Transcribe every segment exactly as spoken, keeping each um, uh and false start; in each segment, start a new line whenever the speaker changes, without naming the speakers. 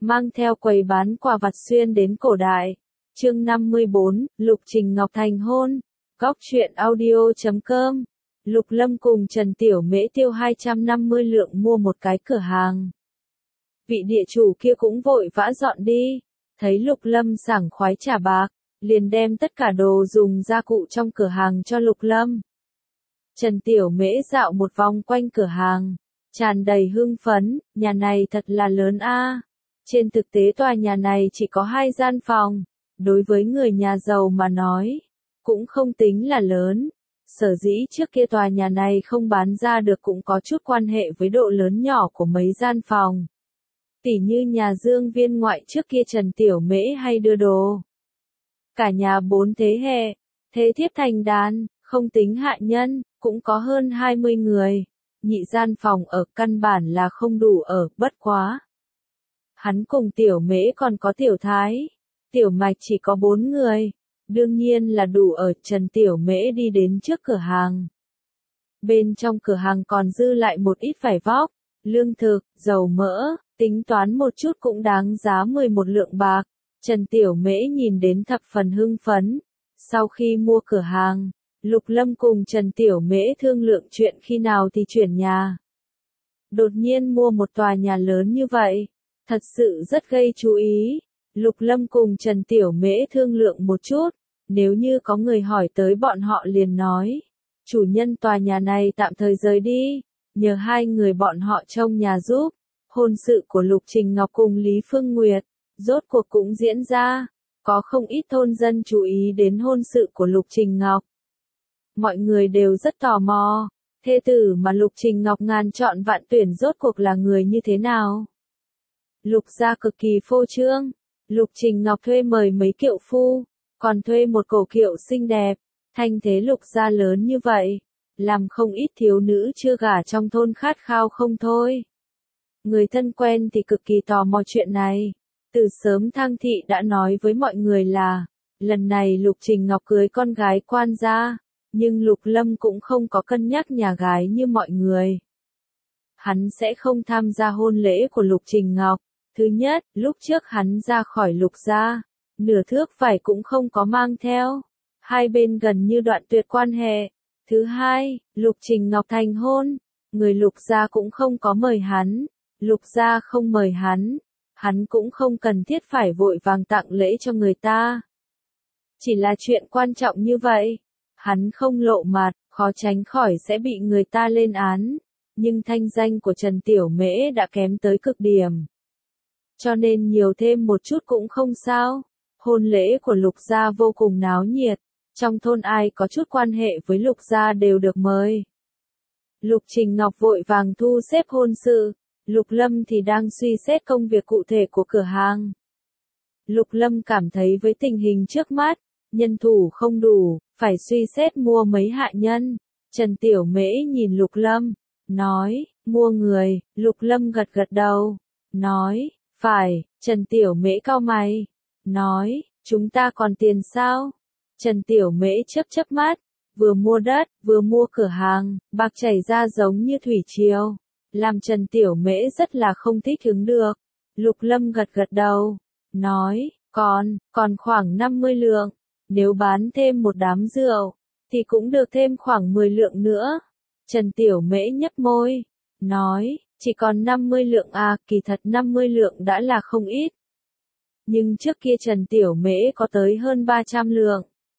mang theo quầy bán quà vặt xuyên đến cổ đại. Chương năm mươi bốn, Lục Trình Ngọc thành hôn. Góc truyện audio chấm com. Lục Lâm cùng Trần Tiểu Mễ tiêu hai trăm năm mươi lượng mua một cái cửa hàng. Vị địa chủ kia cũng vội vã dọn đi, thấy Lục Lâm sảng khoái trả bạc, liền đem tất cả đồ dùng gia cụ trong cửa hàng cho Lục Lâm. Trần Tiểu Mễ dạo một vòng quanh cửa hàng, tràn đầy hưng phấn, nhà này thật là lớn a. Trên thực tế tòa nhà này chỉ có hai gian phòng, đối với người nhà giàu mà nói, cũng không tính là lớn. Sở dĩ trước kia tòa nhà này không bán ra được cũng có chút quan hệ với độ lớn nhỏ của mấy gian phòng. Tỉ như nhà Dương Viên ngoại trước kia Trần Tiểu Mễ hay đưa đồ. Cả nhà bốn thế hệ, thế thiếp thành đàn, không tính hạ nhân, cũng có hơn hai mươi người. Nhị gian phòng ở căn bản là không đủ ở, bất quá. Hắn cùng Tiểu Mễ còn có Tiểu Thái, Tiểu Mạch chỉ có bốn người. Đương nhiên là đủ ở. Trần Tiểu Mễ đi đến trước cửa hàng. Bên trong cửa hàng còn dư lại một ít vải vóc, lương thực, dầu mỡ, tính toán một chút cũng đáng giá mười một lượng bạc. Trần Tiểu Mễ nhìn đến thập phần hưng phấn. Sau khi mua cửa hàng, Lục Lâm cùng Trần Tiểu Mễ thương lượng chuyện khi nào thì chuyển nhà. Đột nhiên mua một tòa nhà lớn như vậy, thật sự rất gây chú ý. Lục Lâm cùng Trần Tiểu Mễ thương lượng một chút, nếu như có người hỏi tới bọn họ liền nói, chủ nhân tòa nhà này tạm thời rời đi, nhờ hai người bọn họ trông nhà giúp. Hôn sự của Lục Trình Ngọc cùng Lý Phương Nguyệt, rốt cuộc cũng diễn ra, có không ít thôn dân chú ý đến hôn sự của Lục Trình Ngọc. Mọi người đều rất tò mò, thê tử mà Lục Trình Ngọc ngàn chọn vạn tuyển rốt cuộc là người như thế nào. Lục gia cực kỳ phô trương, Lục Trình Ngọc thuê mời mấy kiệu phu, còn thuê một cổ kiệu xinh đẹp, thanh thế Lục gia lớn như vậy, làm không ít thiếu nữ chưa gả trong thôn khát khao không thôi. Người thân quen thì cực kỳ tò mò chuyện này, từ sớm Thang Thị đã nói với mọi người là, lần này Lục Trình Ngọc cưới con gái quan gia, nhưng Lục Lâm cũng không có cân nhắc nhà gái như mọi người. Hắn sẽ không tham gia hôn lễ của Lục Trình Ngọc. Thứ nhất, lúc trước hắn ra khỏi Lục gia, nửa thước vải cũng không có mang theo. Hai bên gần như đoạn tuyệt quan hệ. Thứ hai, Lục Trình Ngọc thành hôn, người Lục gia cũng không có mời hắn. Lục gia không mời hắn, hắn cũng không cần thiết phải vội vàng tặng lễ cho người ta. Chỉ là chuyện quan trọng như vậy, hắn không lộ mặt, khó tránh khỏi sẽ bị người ta lên án. Nhưng thanh danh của Trần Tiểu Mễ đã kém tới cực điểm. Cho nên nhiều thêm một chút cũng không sao. Hôn lễ của Lục gia vô cùng náo nhiệt, trong thôn ai có chút quan hệ với Lục gia đều được mời. Lục Trình Ngọc vội vàng thu xếp hôn sự, Lục Lâm thì đang suy xét công việc cụ thể của cửa hàng. Lục Lâm cảm thấy với tình hình trước mắt, nhân thủ không đủ, phải suy xét mua mấy hạ nhân. Trần Tiểu Mễ nhìn Lục Lâm, nói, mua người. Lục Lâm gật gật đầu, nói, phải. Trần Tiểu Mễ cau mày, nói, chúng ta còn tiền sao? Trần Tiểu Mễ chớp chớp mắt, vừa mua đất, vừa mua cửa hàng, bạc chảy ra giống như thủy triều, làm Trần Tiểu Mễ rất là không thích ứng được. Lục Lâm gật gật đầu, nói, còn, còn khoảng năm mươi lượng, nếu bán thêm một đám rượu, thì cũng được thêm khoảng mười lượng nữa. Trần Tiểu Mễ nhếch môi, nói, chỉ còn năm mươi lượng à, kỳ thật năm mươi lượng đã là không ít. Nhưng trước kia Trần Tiểu Mễ có tới hơn ba trăm lượng.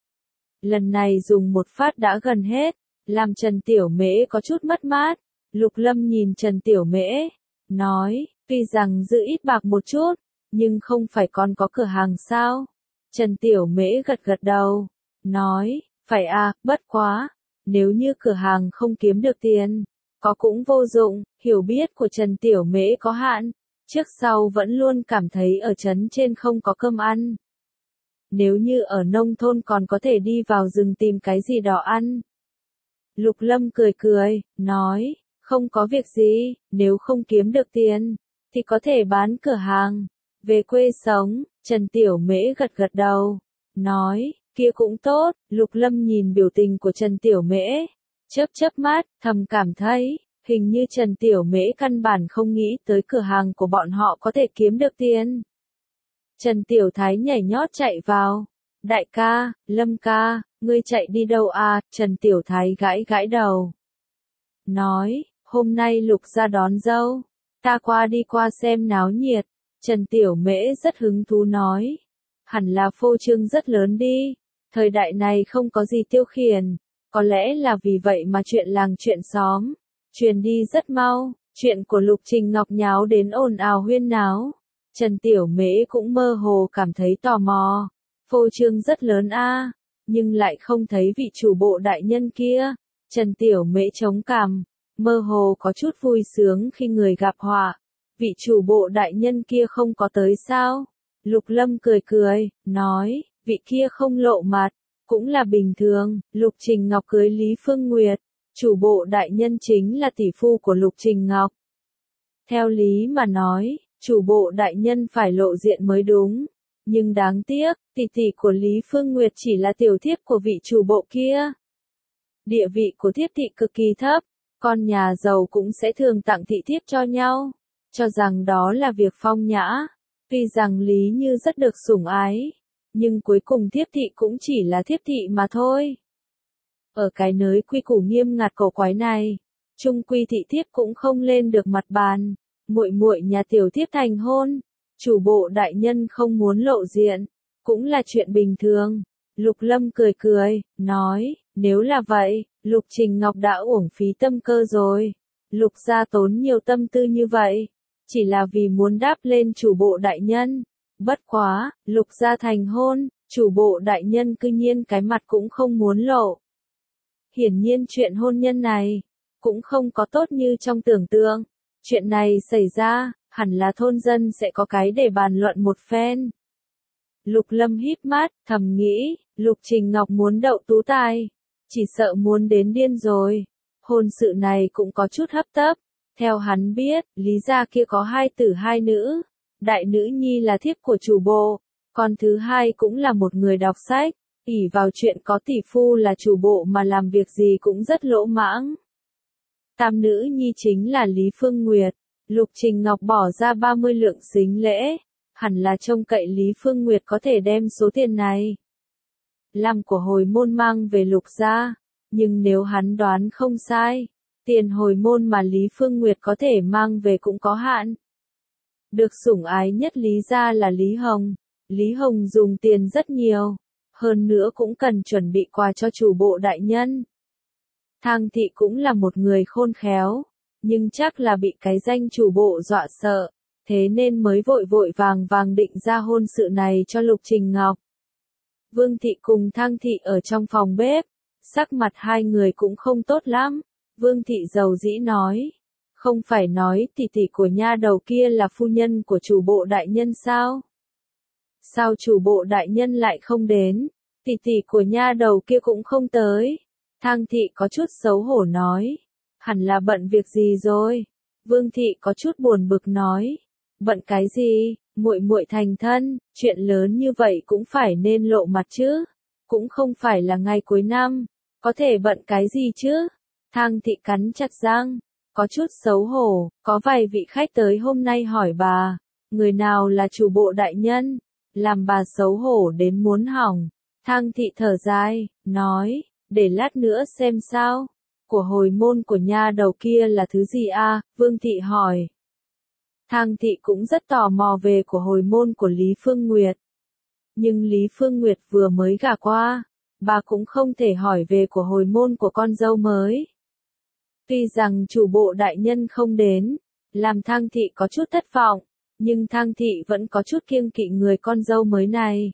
Lần này dùng một phát đã gần hết, làm Trần Tiểu Mễ có chút mất mát. Lục Lâm nhìn Trần Tiểu Mễ, nói, tuy rằng giữ ít bạc một chút, nhưng không phải còn có cửa hàng sao? Trần Tiểu Mễ gật gật đầu, nói, phải à, bất quá, nếu như cửa hàng không kiếm được tiền, có cũng vô dụng. Hiểu biết của Trần Tiểu Mễ có hạn, trước sau vẫn luôn cảm thấy ở trấn trên không có cơm ăn. Nếu như ở nông thôn còn có thể đi vào rừng tìm cái gì đó ăn. Lục Lâm cười cười, nói, không có việc gì, nếu không kiếm được tiền, thì có thể bán cửa hàng, về quê sống. Trần Tiểu Mễ gật gật đầu, nói, kia cũng tốt. Lục Lâm nhìn biểu tình của Trần Tiểu Mễ, chớp chớp mắt, thầm cảm thấy, Hình như Trần Tiểu Mễ căn bản không nghĩ tới cửa hàng của bọn họ có thể kiếm được tiền. Trần Tiểu Thái nhảy nhót chạy vào. Đại ca, Lâm ca, ngươi chạy đi đâu à? Trần Tiểu Thái gãi gãi đầu. Nói, hôm nay Lục ra đón dâu. Ta qua đi qua xem náo nhiệt. Trần Tiểu Mễ rất hứng thú nói. Hẳn là phô trương rất lớn đi. Thời đại này không có gì tiêu khiển. Có lẽ là vì vậy mà chuyện làng chuyện xóm truyền đi rất mau. Chuyện của Lục Trình Ngọc nháo đến ồn ào huyên náo. Trần Tiểu Mễ cũng mơ hồ cảm thấy tò mò. Phô trương rất lớn a, nhưng lại không thấy vị chủ bộ đại nhân kia. Trần Tiểu Mễ chống cằm, mơ hồ có chút vui sướng khi người gặp họa. Vị chủ bộ đại nhân kia không có tới sao? Lục Lâm cười cười, nói, vị kia không lộ mặt, cũng là bình thường. Lục Trình Ngọc cưới Lý Phương Nguyệt, chủ bộ đại nhân chính là tỷ phu của Lục Trình Ngọc. Theo lý mà nói, chủ bộ đại nhân phải lộ diện mới đúng. Nhưng đáng tiếc, tỷ tỷ của Lý Phương Nguyệt chỉ là tiểu thiếp của vị chủ bộ kia. Địa vị của thiếp thị cực kỳ thấp, con nhà giàu cũng sẽ thường tặng thị thiếp cho nhau, cho rằng đó là việc phong nhã. Tuy rằng Lý Như rất được sủng ái, nhưng cuối cùng thiếp thị cũng chỉ là thiếp thị mà thôi. Ở cái nới quy củ nghiêm ngặt cổ quái này, chung quy thị thiếp cũng không lên được mặt bàn. Muội muội nhà tiểu thiếp thành hôn, chủ bộ đại nhân không muốn lộ diện, cũng là chuyện bình thường. Lục Lâm cười cười, nói, nếu là vậy, Lục Trình Ngọc đã uổng phí tâm cơ rồi. Lục gia tốn nhiều tâm tư như vậy, chỉ là vì muốn đáp lên chủ bộ đại nhân. Bất quá, Lục gia thành hôn, chủ bộ đại nhân cư nhiên cái mặt cũng không muốn lộ. Hiển nhiên chuyện hôn nhân này, cũng không có tốt như trong tưởng tượng. Chuyện này xảy ra, hẳn là thôn dân sẽ có cái để bàn luận một phen. Lục Lâm híp mắt, thầm nghĩ, Lục Trình Ngọc muốn đậu tú tài, chỉ sợ muốn đến điên rồi. Hôn sự này cũng có chút hấp tấp. Theo hắn biết, Lý gia kia có hai tử hai nữ. Đại nữ nhi là thiếp của chủ bộ, còn thứ hai cũng là một người đọc sách. ỷ vào chuyện có tỷ phu là chủ bộ mà làm việc gì cũng rất lỗ mãng. Tam nữ nhi chính là Lý Phương Nguyệt. Lục Trình Ngọc bỏ ra ba mươi lượng sính lễ, hẳn là trông cậy Lý Phương Nguyệt có thể đem số tiền này làm của hồi môn mang về Lục gia, nhưng nếu hắn đoán không sai, tiền hồi môn mà Lý Phương Nguyệt có thể mang về cũng có hạn. Được sủng ái nhất Lý gia là Lý Hồng, Lý Hồng dùng tiền rất nhiều, hơn nữa cũng cần chuẩn bị quà cho chủ bộ đại nhân. Thang thị cũng là một người khôn khéo, nhưng chắc là bị cái danh chủ bộ dọa sợ, thế nên mới vội vội vàng vàng định ra hôn sự này cho Lục Trình Ngọc. Vương thị cùng Thang thị ở trong phòng bếp, sắc mặt hai người cũng không tốt lắm. Vương thị dầu dĩ nói, không phải nói tỷ tỷ của nha đầu kia là phu nhân của chủ bộ đại nhân sao? Sao chủ bộ đại nhân lại không đến? Tỷ tỷ của nha đầu kia cũng không tới. Thang thị có chút xấu hổ nói, hẳn là bận việc gì rồi. Vương thị có chút buồn bực nói, bận cái gì? Muội muội thành thân, chuyện lớn như vậy cũng phải nên lộ mặt chứ. Cũng không phải là ngày cuối năm, có thể bận cái gì chứ? Thang thị cắn chặt răng, có chút xấu hổ. Có vài vị khách tới hôm nay hỏi bà, người nào là chủ bộ đại nhân, làm bà xấu hổ đến muốn hỏng. Thang thị thở dài, nói, để lát nữa xem sao. Của hồi môn của nha đầu kia là thứ gì a? Vương thị hỏi. Thang thị cũng rất tò mò về của hồi môn của Lý Phương Nguyệt. Nhưng Lý Phương Nguyệt vừa mới gả qua, bà cũng không thể hỏi về của hồi môn của con dâu mới. Tuy rằng chủ bộ đại nhân không đến, làm Thang thị có chút thất vọng, nhưng Thang thị vẫn có chút kiêng kỵ người con dâu mới này.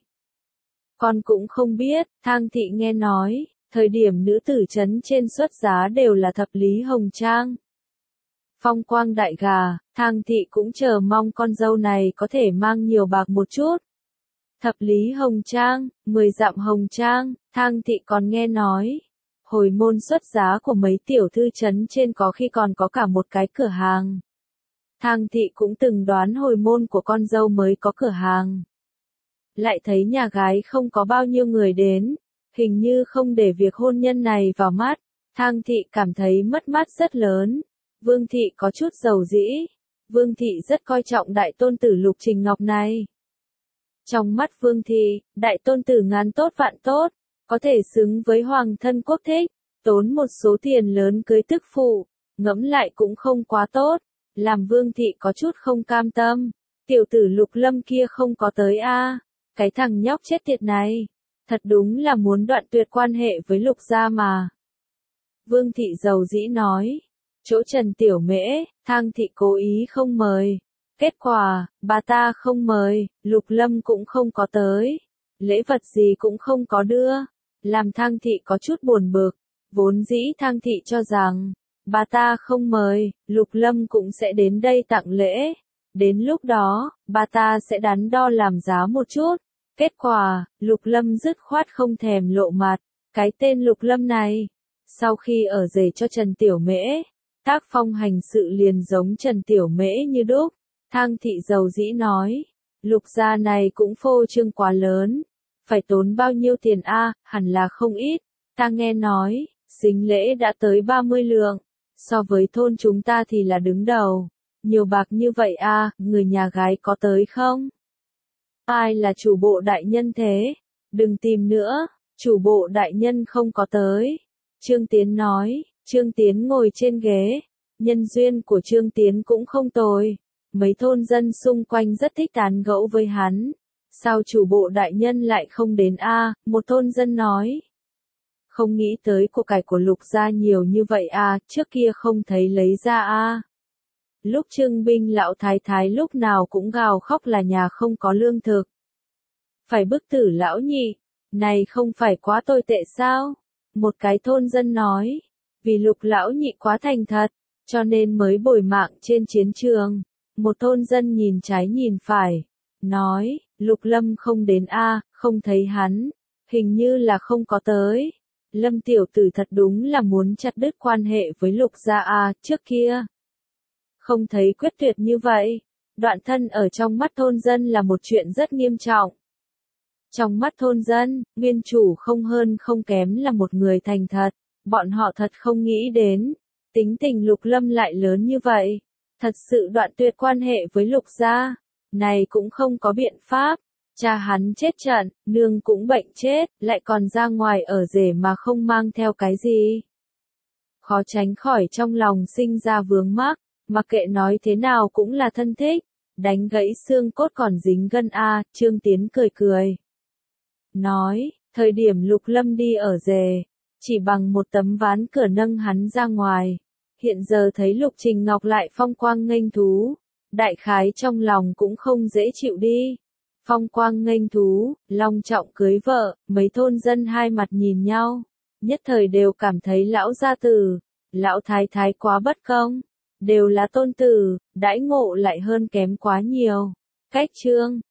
Con cũng không biết, Thang thị nghe nói, thời điểm nữ tử trấn trên xuất giá đều là thập lý hồng trang. Phong quang đại gà, Thang thị cũng chờ mong con dâu này có thể mang nhiều bạc một chút. Thập lý hồng trang, mười dặm hồng trang, Thang thị còn nghe nói. Hồi môn xuất giá của mấy tiểu thư trấn trên có khi còn có cả một cái cửa hàng. Thang thị cũng từng đoán hồi môn của con dâu mới có cửa hàng. Lại thấy nhà gái không có bao nhiêu người đến, hình như không để việc hôn nhân này vào mắt. Thang thị cảm thấy mất mát rất lớn. Vương thị có chút dầu dĩ. Vương thị rất coi trọng đại tôn tử Lục Trình Ngọc này. Trong mắt Vương thị, đại tôn tử ngàn tốt vạn tốt, có thể xứng với hoàng thân quốc thích, tốn một số tiền lớn cưới tức phụ, ngẫm lại cũng không quá tốt, làm Vương thị có chút không cam tâm. Tiểu tử Lục Lâm kia không có tới a, cái thằng nhóc chết tiệt này, thật đúng là muốn đoạn tuyệt quan hệ với Lục gia mà. Vương thị dầu dĩ nói, chỗ Trần Tiểu Mễ, Thang thị cố ý không mời. Kết quả, bà ta không mời, Lục Lâm cũng không có tới. Lễ vật gì cũng không có đưa. Làm Thang thị có chút buồn bực. Vốn dĩ Thang thị cho rằng, bà ta không mời, Lục Lâm cũng sẽ đến đây tặng lễ. Đến lúc đó, bà ta sẽ đắn đo làm giá một chút. Kết quả, Lục Lâm dứt khoát không thèm lộ mặt. Cái tên Lục Lâm này, sau khi ở rể cho Trần Tiểu Mễ, tác phong hành sự liền giống Trần Tiểu Mễ như đúc. Thang thị dầu dĩ nói, Lục gia này cũng phô trương quá lớn, phải tốn bao nhiêu tiền a, hẳn là không ít. Ta nghe nói, sính lễ đã tới ba mươi lượng, so với thôn chúng ta thì là đứng đầu. Nhiều bạc như vậy a, người nhà gái có tới không? Ai là chủ bộ đại nhân thế? Đừng tìm nữa, chủ bộ đại nhân không có tới. Trương Tiến nói, Trương Tiến ngồi trên ghế, nhân duyên của Trương Tiến cũng không tồi. Mấy thôn dân xung quanh rất thích tán gẫu với hắn. Sao chủ bộ đại nhân lại không đến a? Một thôn dân nói. Không nghĩ tới của cải của Lục gia nhiều như vậy a, trước kia không thấy lấy ra a. Lúc Trương Binh lão thái thái lúc nào cũng gào khóc là nhà không có lương thực. Phải bức tử lão nhị, này không phải quá tồi tệ sao? Một cái thôn dân nói, vì Lục lão nhị quá thành thật, cho nên mới bồi mạng trên chiến trường. Một thôn dân nhìn trái nhìn phải, nói, Lục Lâm không đến a, không thấy hắn, hình như là không có tới. Lâm tiểu tử thật đúng là muốn chặt đứt quan hệ với Lục gia a, trước kia. Không thấy quyết tuyệt như vậy, đoạn thân ở trong mắt thôn dân là một chuyện rất nghiêm trọng. Trong mắt thôn dân, nguyên chủ không hơn không kém là một người thành thật, bọn họ thật không nghĩ đến, tính tình Lục Lâm lại lớn như vậy. Thật sự đoạn tuyệt quan hệ với Lục gia, này cũng không có biện pháp. Cha hắn chết trận, nương cũng bệnh chết, lại còn ra ngoài ở rể mà không mang theo cái gì. Khó tránh khỏi trong lòng sinh ra vướng mắc, mặc kệ nói thế nào cũng là thân thích, đánh gãy xương cốt còn dính gân a. Trương Tiến cười cười. Nói, thời điểm Lục Lâm đi ở rể, chỉ bằng một tấm ván cửa nâng hắn ra ngoài. Hiện giờ thấy Lục Trình Ngọc lại phong quang nghênh thú, đại khái trong lòng cũng không dễ chịu đi. Phong quang nghênh thú, long trọng cưới vợ, mấy thôn dân hai mặt nhìn nhau, nhất thời đều cảm thấy lão gia tử, lão thái thái quá bất công, đều là tôn tử, đãi ngộ lại hơn kém quá nhiều. Cách chương